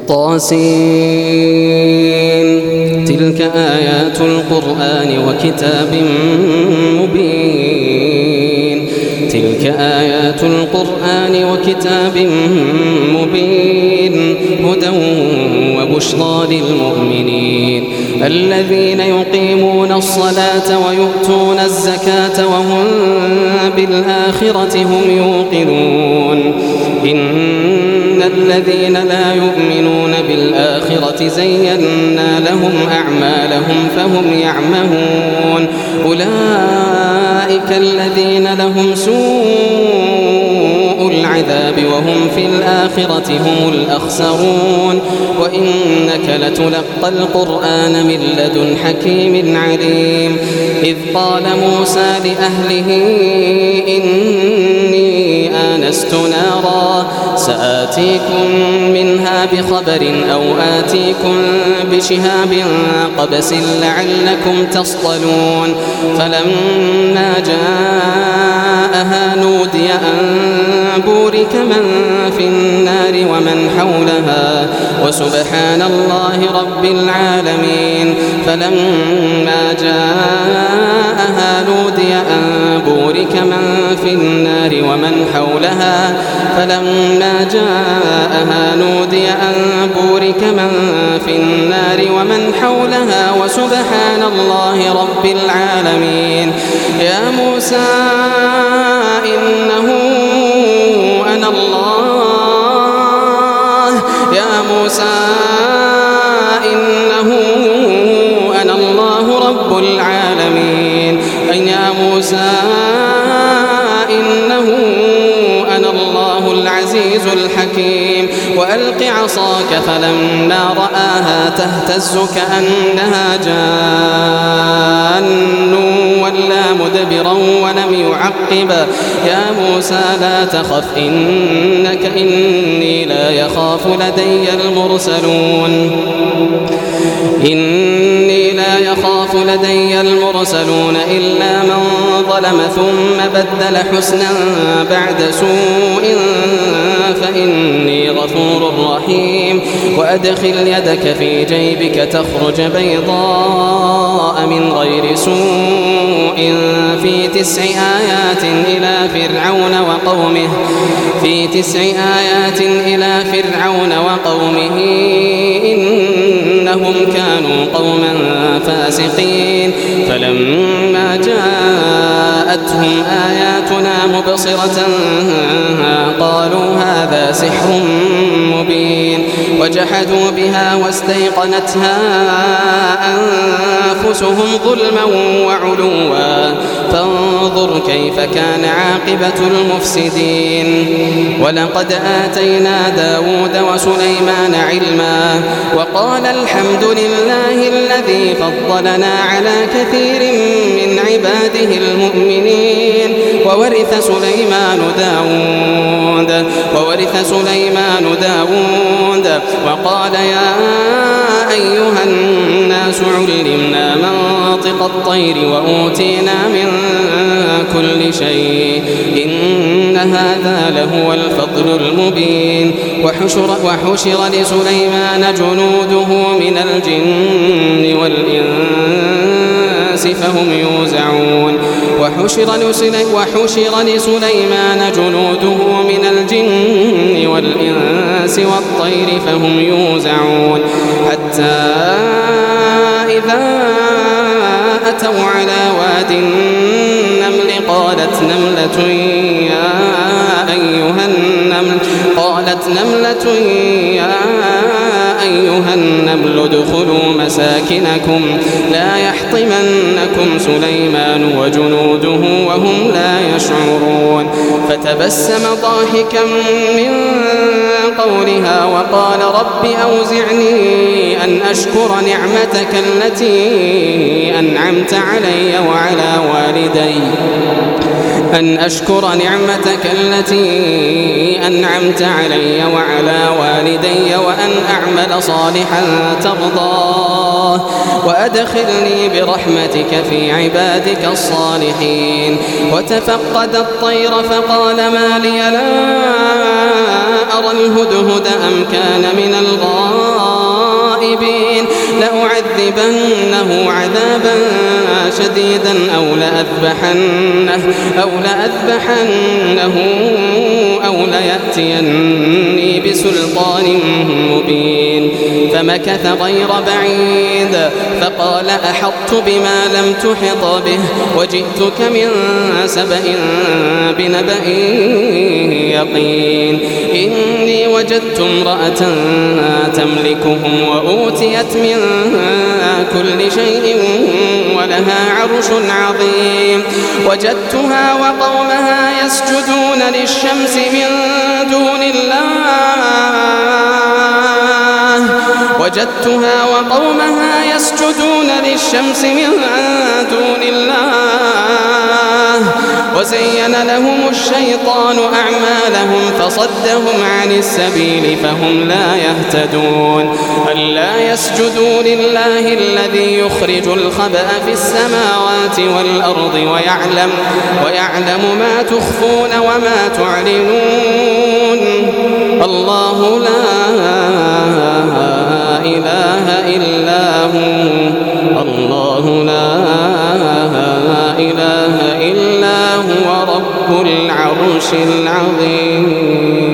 طاسين. تلك آيات القرآن وكتاب مبين. تلك آيات القرآن وكتاب مبين هدى وبشرى للمؤمنين الذين يقيمون الصلاة ويؤتون الزكاة وهم بالآخرة هم يوقنون. إن الذين لا يؤمنون بالآخرة زينا لهم أعمالهم فهم يعمهون. أولئك الذين لهم سوء العذاب وهم في الآخرة هم الأخسرون. وإنك لتلقى القرآن من لدن حكيم عليم. إذ قال موسى لأهله إني آنست نارا سآتيكم منها بخبر أو آتيكم بشهاب قبس لعلكم تصطلون. فلما جاءها نودي أن بورك من في النار ومن حولها وسبحان الله رب العالمين. فلما جاءها نودي أن بورك من في النار ومن حولها فلما جاءها نودي أن بورك من في النار ومن حولها وسبحان الله رب العالمين. يا موسى إنه أنا الله. يا موسى إنه أنا الله رب العالمين. أي يا موسى إنه أنا الله العزيز الحكيم. وألق عصاك فلما رآها تهتز كأنها جان ولا مدبرا ولم يعقب. يا موسى لا تخف إني لا يخاف لدي المرسلون. إني لا يخاف لدي المرسلون إلا من ظلم ثم بدل حسنا بعد سوء فإني غفور رحيم. وأدخل يدك في جيبك تخرج بيضاء من غير سوء في 9 آيات إلى فرعون وقومه إنهم كانوا قوما فاسقين. فلما جاءتهم آياتنا مبصرة قالوا هذا سحر مبين. وجحدوا بها واستيقنتها أنفسهم ظلما وعلوا فانظر كيف كان عاقبة المفسدين. ولقد آتينا داود وسليمان علما وقال الحمد لله الذي فضلنا على كثير من عباده المؤمنين. وورث سليمان داود وقال يا أيها الناس علمنا منطق الطير وأوتينا من كل شيء إن هذا لهو الفضل المبين. وحشر لسليمان جنوده من الجن والإنس فهم يوزعون. وحشر لسليمان جنوده من الجن والإنس والطير فهم يوزعون. حتى إذا أتوا على واد النمل قالت نملة يا أيها النمل ادخلوا مساكنكم لا يحطمنكم سليمان وجنوده وهم لا يشعرون. فتبسم ضاحكا من قولها وقال رب أوزعني أن أشكر نعمتك التي أنعمت علي وعلى والدي وأن أعمل صالحا ترضاه وأدخلني برحمتك في عبادك الصالحين. وتفقد الطير فقال ما لي لا أرى الهدهد أم كان من الغائبين. لأعذبنه عذابا شديدا أو لأذبحنه أو ليأتيني بسلطان مبين. فمكث غير بعيد فقال أحطت بما لم تحط به وجئتك من سبأ بنبأ يقين. إني وجدت امرأة تملكهم وأوتيت من كل شيء ولها عرش عظيم. وجدتها وقومها يسجدون للشمس من دون الله وزين لهم الشيطان أعمالهم فصدهم عن السبيل فهم لا يهتدون. ألا يسجدوا لله الذي يخرج الخبأ في السماوات والأرض ويعلم ما تخفون وما تعلنون. الله لا إله إلا هو رب العرش العظيم.